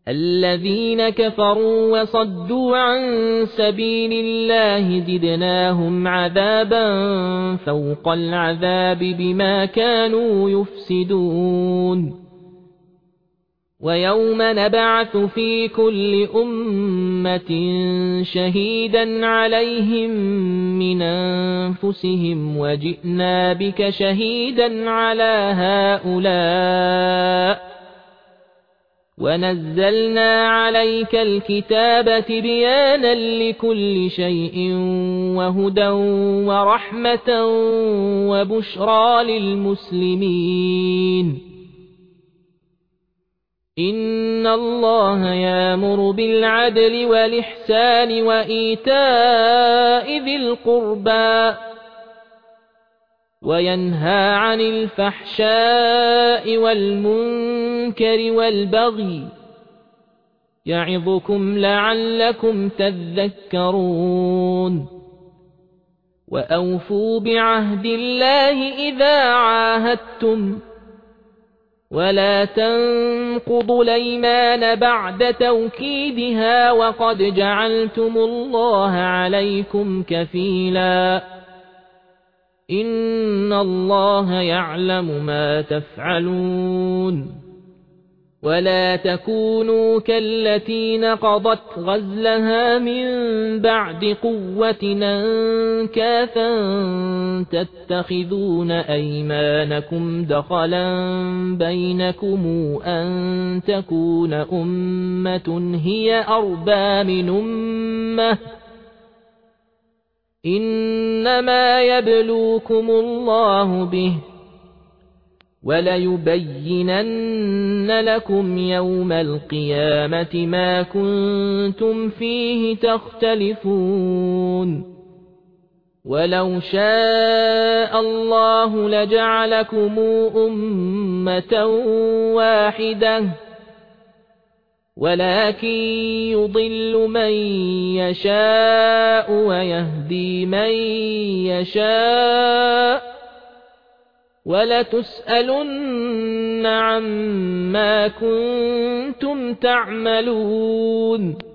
الذين كفروا وصدوا عن سبيل الله زدناهم عذابا فوق العذاب بما كانوا يفسدون ويوم نبعث في كل أمة شهيدا عليهم من أنفسهم وجئنا بك شهيدا على هؤلاء ونزلنا عليك الكتاب تبيانا لكل شيء وهدى ورحمة وبشرى للمسلمين إن الله يأمر بالعدل والإحسان وإيتاء ذي القربى وينهى عن الفحشاء والمنكر والبغي يعظكم لعلكم تذكرون وأوفوا بعهد الله إذا عاهدتم ولا تنقضوا الأيمان بعد توكيدها وقد جعلتم الله عليكم كفيلا إن الله يعلم ما تفعلون ولا تكونوا كالتي نقضت غزلها من بعد قوة أنكاثا تتخذون أيمانكم دخلا بينكم أن تكون أمة هي أربى من أمة إنما يبلوكم الله به وليبينن لكم يوم القيامة ما كنتم فيه تختلفون ولو شاء الله لجعلكم أمة واحدة ولكن يضل من يشاء ويهدي من يشاء ولتسألن عما كنتم تعملون